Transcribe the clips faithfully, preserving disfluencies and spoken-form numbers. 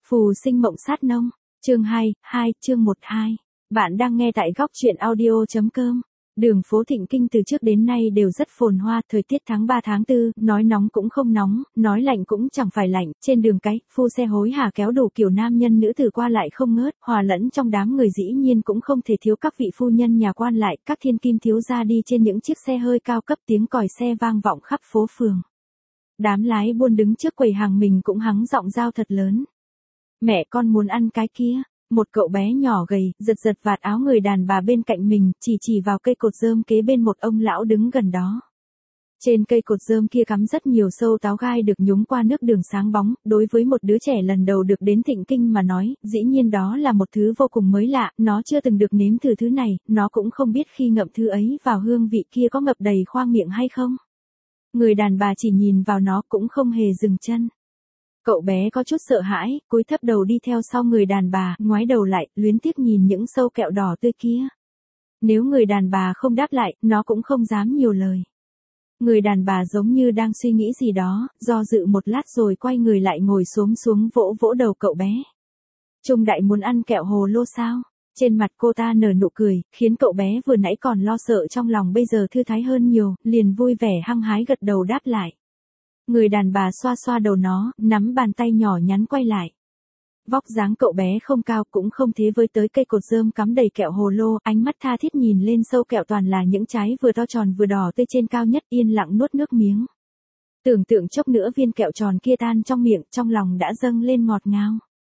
Phù sinh mộng sát nông, chương hai, hai, chương một hai. Bạn đang nghe tại góc truyện audio.com. Đường phố Thịnh Kinh từ trước đến nay đều rất phồn hoa, thời tiết tháng ba tháng tư, nói nóng cũng không nóng, nói lạnh cũng chẳng phải lạnh, trên đường cái, phu xe hối hả kéo đủ kiểu nam nhân nữ tử qua lại không ngớt, hòa lẫn trong đám người dĩ nhiên cũng không thể thiếu các vị phu nhân nhà quan lại, các thiên kim thiếu gia đi trên những chiếc xe hơi cao cấp, tiếng còi xe vang vọng khắp phố phường. Đám lái buôn đứng trước quầy hàng mình cũng hắng giọng giao thật lớn. Mẹ con muốn ăn cái kia. Một cậu bé nhỏ gầy, giật giật vạt áo người đàn bà bên cạnh mình, chỉ chỉ vào cây cột rơm kế bên một ông lão đứng gần đó. Trên cây cột rơm kia cắm rất nhiều sâu táo gai được nhúng qua nước đường sáng bóng, đối với một đứa trẻ lần đầu được đến Thịnh Kinh mà nói, dĩ nhiên đó là một thứ vô cùng mới lạ, nó chưa từng được nếm thử thứ này, nó cũng không biết khi ngậm thứ ấy vào hương vị kia có ngập đầy khoang miệng hay không. Người đàn bà chỉ nhìn vào nó cũng không hề dừng chân. Cậu bé có chút sợ hãi, cúi thấp đầu đi theo sau người đàn bà, ngoái đầu lại, luyến tiếc nhìn những sâu kẹo đỏ tươi kia. Nếu người đàn bà không đáp lại, nó cũng không dám nhiều lời. Người đàn bà giống như đang suy nghĩ gì đó, do dự một lát rồi quay người lại ngồi xổm xuống vỗ vỗ đầu cậu bé. Trung đại muốn ăn kẹo hồ lô sao? Trên mặt cô ta nở nụ cười, khiến cậu bé vừa nãy còn lo sợ trong lòng bây giờ thư thái hơn nhiều, liền vui vẻ hăng hái gật đầu đáp lại. Người đàn bà xoa xoa đầu nó, nắm bàn tay nhỏ nhắn quay lại. Vóc dáng cậu bé không cao cũng không thế với tới cây cột rơm cắm đầy kẹo hồ lô, ánh mắt tha thiết nhìn lên sâu kẹo toàn là những trái vừa to tròn vừa đỏ tươi trên cao nhất, yên lặng nuốt nước miếng. Tưởng tượng chốc nữa viên kẹo tròn kia tan trong miệng, trong lòng đã dâng lên ngọt ngào.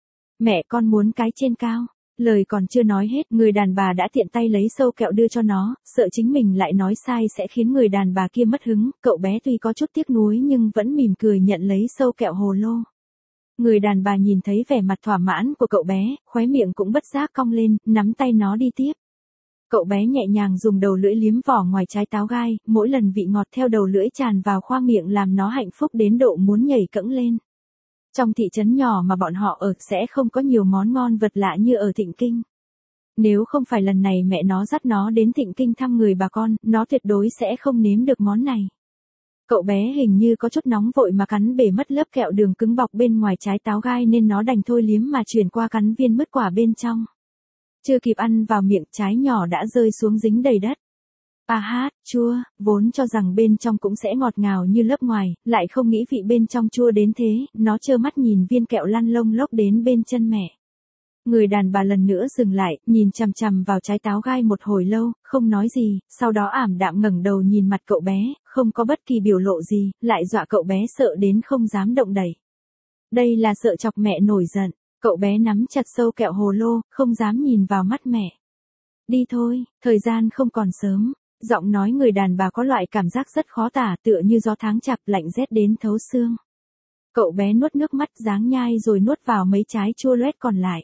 Mẹ con muốn cái trên cao. Lời còn chưa nói hết, người đàn bà đã tiện tay lấy sâu kẹo đưa cho nó, sợ chính mình lại nói sai sẽ khiến người đàn bà kia mất hứng, cậu bé tuy có chút tiếc nuối nhưng vẫn mỉm cười nhận lấy sâu kẹo hồ lô. Người đàn bà nhìn thấy vẻ mặt thỏa mãn của cậu bé, khóe miệng cũng bất giác cong lên, nắm tay nó đi tiếp. Cậu bé nhẹ nhàng dùng đầu lưỡi liếm vỏ ngoài trái táo gai, mỗi lần vị ngọt theo đầu lưỡi tràn vào khoang miệng làm nó hạnh phúc đến độ muốn nhảy cẫng lên. Trong thị trấn nhỏ mà bọn họ ở sẽ không có nhiều món ngon vật lạ như ở Thịnh Kinh. Nếu không phải lần này mẹ nó dắt nó đến Thịnh Kinh thăm người bà con, nó tuyệt đối sẽ không nếm được món này. Cậu bé hình như có chút nóng vội mà cắn bể mất lớp kẹo đường cứng bọc bên ngoài trái táo gai nên nó đành thôi liếm mà chuyển qua cắn viên mứt quả bên trong. Chưa kịp ăn vào miệng, trái nhỏ đã rơi xuống dính đầy đất. À hát, chua, vốn cho rằng bên trong cũng sẽ ngọt ngào như lớp ngoài, lại không nghĩ vị bên trong chua đến thế, nó trơ mắt nhìn viên kẹo lăn lông lốc đến bên chân mẹ. Người đàn bà lần nữa dừng lại, nhìn chằm chằm vào trái táo gai một hồi lâu, không nói gì, sau đó ảm đạm ngẩng đầu nhìn mặt cậu bé, không có bất kỳ biểu lộ gì, lại dọa cậu bé sợ đến không dám động đậy. Đây là sợ chọc mẹ nổi giận, cậu bé nắm chặt sâu kẹo hồ lô, không dám nhìn vào mắt mẹ. Đi thôi, thời gian không còn sớm. Giọng nói người đàn bà có loại cảm giác rất khó tả, tựa như gió tháng chạp lạnh rét đến thấu xương. Cậu bé nuốt nước mắt dáng nhai rồi nuốt vào mấy trái chua loét còn lại.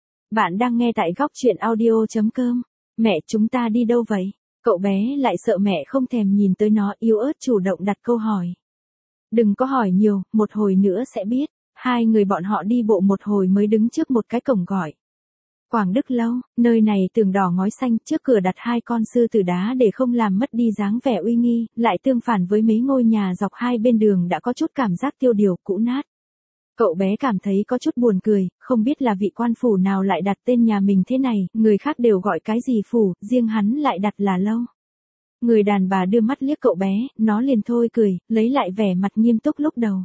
Bạn đang nghe tại góc truyện audio.com. Mẹ chúng ta đi đâu vậy? Cậu bé lại sợ mẹ không thèm nhìn tới nó, yếu ớt chủ động đặt câu hỏi. Đừng có hỏi nhiều, một hồi nữa sẽ biết. Hai người bọn họ đi bộ một hồi mới đứng trước một cái cổng gọi. Quảng Đức Lâu, nơi này tường đỏ ngói xanh, trước cửa đặt hai con sư tử đá để không làm mất đi dáng vẻ uy nghi, lại tương phản với mấy ngôi nhà dọc hai bên đường đã có chút cảm giác tiêu điều, cũ nát. Cậu bé cảm thấy có chút buồn cười, không biết là vị quan phủ nào lại đặt tên nhà mình thế này, người khác đều gọi cái gì phủ, riêng hắn lại đặt là lâu. Người đàn bà đưa mắt liếc cậu bé, nó liền thôi cười, lấy lại vẻ mặt nghiêm túc lúc đầu.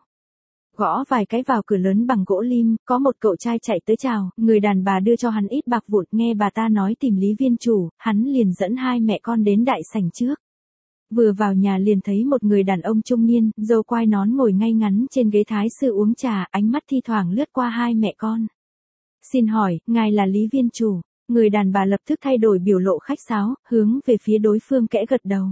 Gõ vài cái vào cửa lớn bằng gỗ lim, có một cậu trai chạy tới chào, người đàn bà đưa cho hắn ít bạc vụn, nghe bà ta nói tìm Lý viên chủ, hắn liền dẫn hai mẹ con đến đại sảnh trước. Vừa vào nhà liền thấy một người đàn ông trung niên, râu quai nón ngồi ngay ngắn trên ghế thái sư uống trà, ánh mắt thi thoảng lướt qua hai mẹ con. Xin hỏi, ngài là Lý viên chủ? Người đàn bà lập tức thay đổi biểu lộ khách sáo, hướng về phía đối phương kẽ gật đầu.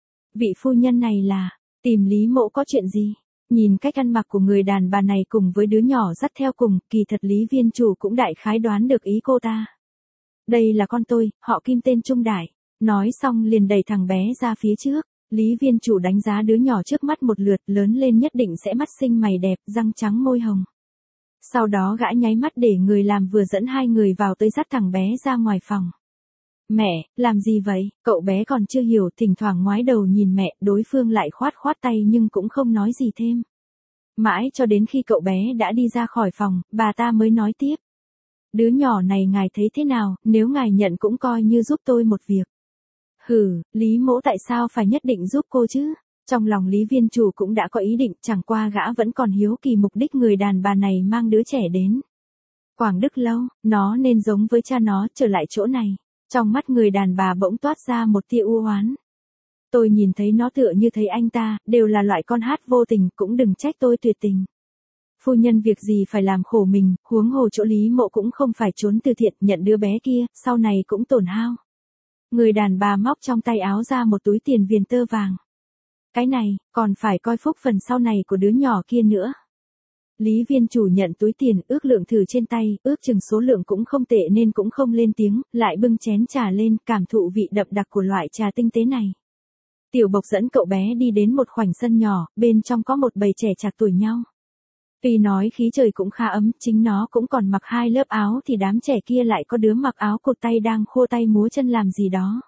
Vị phu nhân này là, tìm Lý mỗ có chuyện gì? Nhìn cách ăn mặc của người đàn bà này cùng với đứa nhỏ dắt theo cùng, kỳ thật Lý viên chủ cũng đại khái đoán được ý cô ta. Đây là con tôi, họ Kim tên Trung Đại. Nói xong liền đẩy thằng bé ra phía trước. Lý viên chủ đánh giá đứa nhỏ trước mắt một lượt, lớn lên nhất định sẽ mắt xinh mày đẹp, răng trắng môi hồng. Sau đó gã nháy mắt để người làm vừa dẫn hai người vào tới dắt thằng bé ra ngoài phòng. Mẹ, làm gì vậy? Cậu bé còn chưa hiểu, thỉnh thoảng ngoái đầu nhìn mẹ, đối phương lại khoát khoát tay nhưng cũng không nói gì thêm. Mãi cho đến khi cậu bé đã đi ra khỏi phòng, bà ta mới nói tiếp. Đứa nhỏ này ngài thấy thế nào, nếu ngài nhận cũng coi như giúp tôi một việc. Hừ, Lý Mỗ tại sao phải nhất định giúp cô chứ? Trong lòng Lý Viên Chủ cũng đã có ý định, chẳng qua gã vẫn còn hiếu kỳ mục đích người đàn bà này mang đứa trẻ đến. Quảng Đức Lâu, nó nên giống với cha nó, trở lại chỗ này. Trong mắt người đàn bà bỗng toát ra một tia u oán. Tôi nhìn thấy nó tựa như thấy anh ta, đều là loại con hát vô tình, cũng đừng trách tôi tuyệt tình. Phu nhân việc gì phải làm khổ mình, huống hồ chỗ Lý Mộ cũng không phải trốn từ thiện, nhận đứa bé kia, sau này cũng tổn hao. Người đàn bà móc trong tay áo ra một túi tiền viền tơ vàng. Cái này, còn phải coi phúc phần sau này của đứa nhỏ kia nữa. Lý Viên Chủ nhận túi tiền, ước lượng thử trên tay, ước chừng số lượng cũng không tệ nên cũng không lên tiếng, lại bưng chén trà lên, cảm thụ vị đậm đặc của loại trà tinh tế này. Tiểu Bộc dẫn cậu bé đi đến một khoảnh sân nhỏ, bên trong có một bầy trẻ trạc tuổi nhau. Tuy nói khí trời cũng khá ấm, chính nó cũng còn mặc hai lớp áo thì đám trẻ kia lại có đứa mặc áo cột tay đang khô tay múa chân làm gì đó.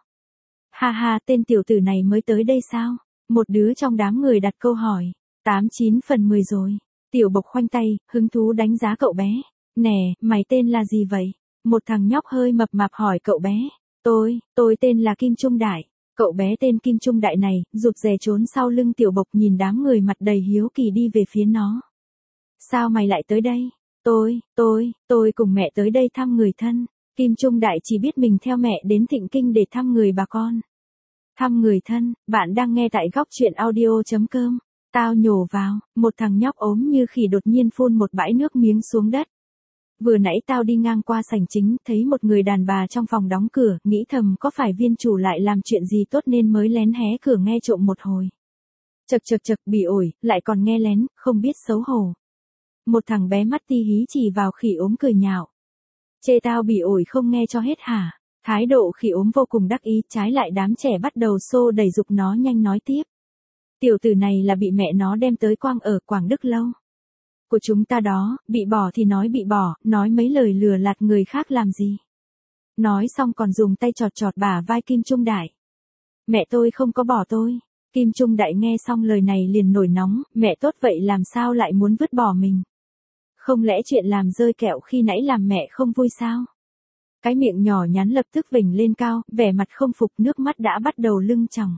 Ha ha, tên tiểu tử này mới tới đây sao? Một đứa trong đám người đặt câu hỏi. Tám chín phần mười rồi. Tiểu Bộc khoanh tay, hứng thú đánh giá cậu bé. Nè, mày tên là gì vậy? Một thằng nhóc hơi mập mạp hỏi cậu bé. Tôi, tôi tên là Kim Trung Đại. Cậu bé tên Kim Trung Đại này, rụt rè trốn sau lưng Tiểu Bộc, nhìn đám người mặt đầy hiếu kỳ đi về phía nó. Sao mày lại tới đây? Tôi, tôi, tôi cùng mẹ tới đây thăm người thân. Kim Trung Đại chỉ biết mình theo mẹ đến Thịnh Kinh để thăm người bà con. Thăm người thân, bạn đang nghe tại góc truyện audio chấm com. Tao nhổ vào, một thằng nhóc ốm như khỉ đột nhiên phun một bãi nước miếng xuống đất. Vừa nãy tao đi ngang qua sảnh chính, thấy một người đàn bà trong phòng đóng cửa, nghĩ thầm có phải Viên Chủ lại làm chuyện gì tốt nên mới lén hé cửa nghe trộm một hồi. Chật chật chật, bị ổi, lại còn nghe lén, không biết xấu hổ. Một thằng bé mắt ti hí chỉ vào khỉ ốm cười nhạo. Chê tao bị ổi không nghe cho hết hả? Thái độ khỉ ốm vô cùng đắc ý, trái lại đám trẻ bắt đầu xô đẩy giục nó nhanh nói tiếp. Tiểu tử này là bị mẹ nó đem tới quang ở Quảng Đức Lâu. Của chúng ta đó, bị bỏ thì nói bị bỏ, nói mấy lời lừa lạt người khác làm gì. Nói xong còn dùng tay chọt chọt bả vai Kim Trung Đại. Mẹ tôi không có bỏ tôi. Kim Trung Đại nghe xong lời này liền nổi nóng, mẹ tốt vậy làm sao lại muốn vứt bỏ mình. Không lẽ chuyện làm rơi kẹo khi nãy làm mẹ không vui sao? Cái miệng nhỏ nhắn lập tức vểnh lên cao, vẻ mặt không phục, nước mắt đã bắt đầu lưng tròng.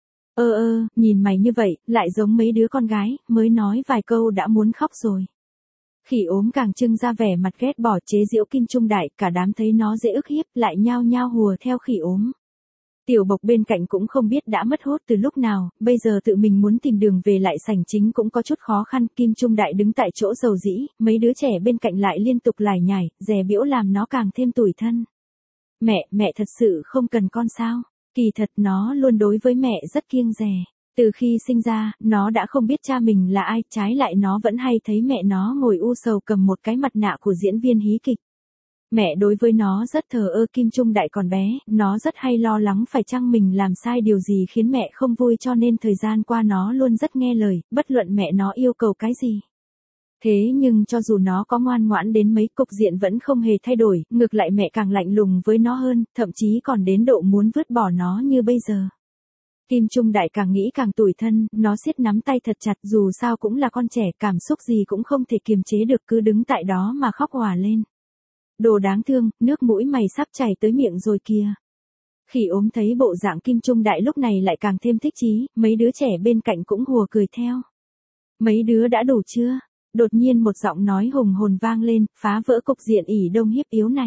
Ơ ơ, nhìn mày như vậy, lại giống mấy đứa con gái, mới nói vài câu đã muốn khóc rồi. Khỉ ốm càng trưng ra vẻ mặt ghét bỏ chế giễu Kim Trung Đại, cả đám thấy nó dễ ức hiếp, lại nhao nhao hùa theo khỉ ốm. Tiểu Bộc bên cạnh cũng không biết đã mất hút từ lúc nào, bây giờ tự mình muốn tìm đường về lại sảnh chính cũng có chút khó khăn. Kim Trung Đại đứng tại chỗ dầu dĩ, mấy đứa trẻ bên cạnh lại liên tục lải nhải, dè bĩu làm nó càng thêm tủi thân. Mẹ, mẹ thật sự không cần con sao? Kỳ thật nó luôn đối với mẹ rất kiêng dè. Từ khi sinh ra, nó đã không biết cha mình là ai, trái lại nó vẫn hay thấy mẹ nó ngồi u sầu cầm một cái mặt nạ của diễn viên hí kịch. Mẹ đối với nó rất thờ ơ. Kim Trung Đại còn bé, nó rất hay lo lắng phải chăng mình làm sai điều gì khiến mẹ không vui, cho nên thời gian qua nó luôn rất nghe lời, bất luận mẹ nó yêu cầu cái gì. Thế nhưng cho dù nó có ngoan ngoãn đến mấy, cục diện vẫn không hề thay đổi, ngược lại mẹ càng lạnh lùng với nó hơn, thậm chí còn đến độ muốn vứt bỏ nó như bây giờ. Kim Trung Đại càng nghĩ càng tủi thân, nó siết nắm tay thật chặt, dù sao cũng là con trẻ, cảm xúc gì cũng không thể kiềm chế được, cứ đứng tại đó mà khóc òa lên. Đồ đáng thương, nước mũi mày sắp chảy tới miệng rồi kìa. Khỉ ốm thấy bộ dạng Kim Trung Đại lúc này lại càng thêm thích chí, mấy đứa trẻ bên cạnh cũng hùa cười theo. Mấy đứa đã đủ chưa? Đột nhiên một giọng nói hùng hồn vang lên, phá vỡ cục diện ỉ đông hiếp yếu này.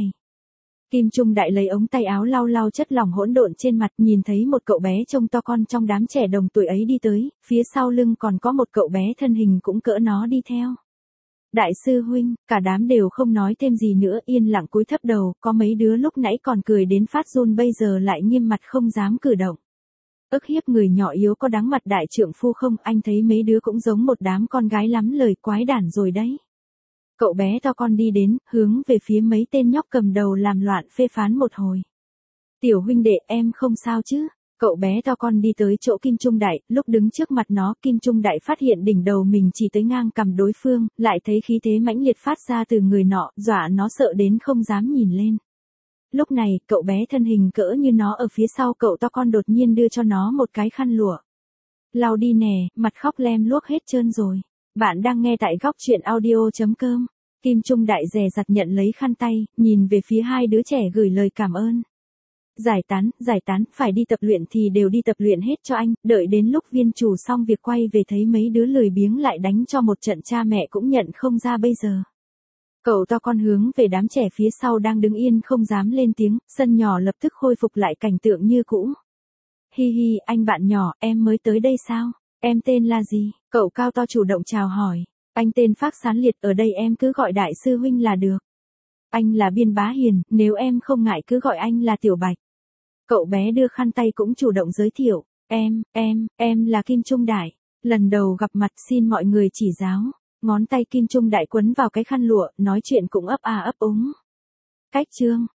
Kim Trung Đại lấy ống tay áo lau lau chất lỏng hỗn độn trên mặt, nhìn thấy một cậu bé trông to con trong đám trẻ đồng tuổi ấy đi tới, phía sau lưng còn có một cậu bé thân hình cũng cỡ nó đi theo. Đại sư huynh, cả đám đều không nói thêm gì nữa, yên lặng cúi thấp đầu, có mấy đứa lúc nãy còn cười đến phát run bây giờ lại nghiêm mặt không dám cử động. Ức hiếp người nhỏ yếu có đáng mặt đại trượng phu không? Anh thấy mấy đứa cũng giống một đám con gái lắm lời, quái đản rồi đấy. Cậu bé to con đi đến, hướng về phía mấy tên nhóc cầm đầu làm loạn phê phán một hồi. Tiểu huynh đệ, em không sao chứ? Cậu bé to con đi tới chỗ Kim Trung Đại, lúc đứng trước mặt nó, Kim Trung Đại phát hiện đỉnh đầu mình chỉ tới ngang cằm đối phương, lại thấy khí thế mãnh liệt phát ra từ người nọ, dọa nó sợ đến không dám nhìn lên. Lúc này, cậu bé thân hình cỡ như nó ở phía sau cậu to con đột nhiên đưa cho nó một cái khăn lụa. Lau đi nè, mặt khóc lem luốc hết trơn rồi. Bạn đang nghe tại góc chuyện audio chấm com. Kim Trung Đại dè dặt nhận lấy khăn tay, nhìn về phía hai đứa trẻ gửi lời cảm ơn. Giải tán, giải tán, phải đi tập luyện thì đều đi tập luyện hết cho anh, đợi đến lúc viên chủ xong việc quay về thấy mấy đứa lười biếng lại đánh cho một trận cha mẹ cũng nhận không ra bây giờ. Cậu to con hướng về đám trẻ phía sau đang đứng yên không dám lên tiếng, sân nhỏ lập tức khôi phục lại cảnh tượng như cũ. Hi hi, anh bạn nhỏ, em mới tới đây sao? Em tên là gì? Cậu cao to chủ động chào hỏi. Anh tên Phác Sán Liệt, ở đây em cứ gọi đại sư huynh là được. Anh là Biên Bá Hiền, nếu em không ngại cứ gọi anh là Tiểu Bạch. Cậu bé đưa khăn tay cũng chủ động giới thiệu. Em, em, em là Kim Trung Đại. Lần đầu gặp mặt xin mọi người chỉ giáo. Ngón tay Kim Trung Đại quấn vào cái khăn lụa, nói chuyện cũng ấp à ấp úng. Cách chương.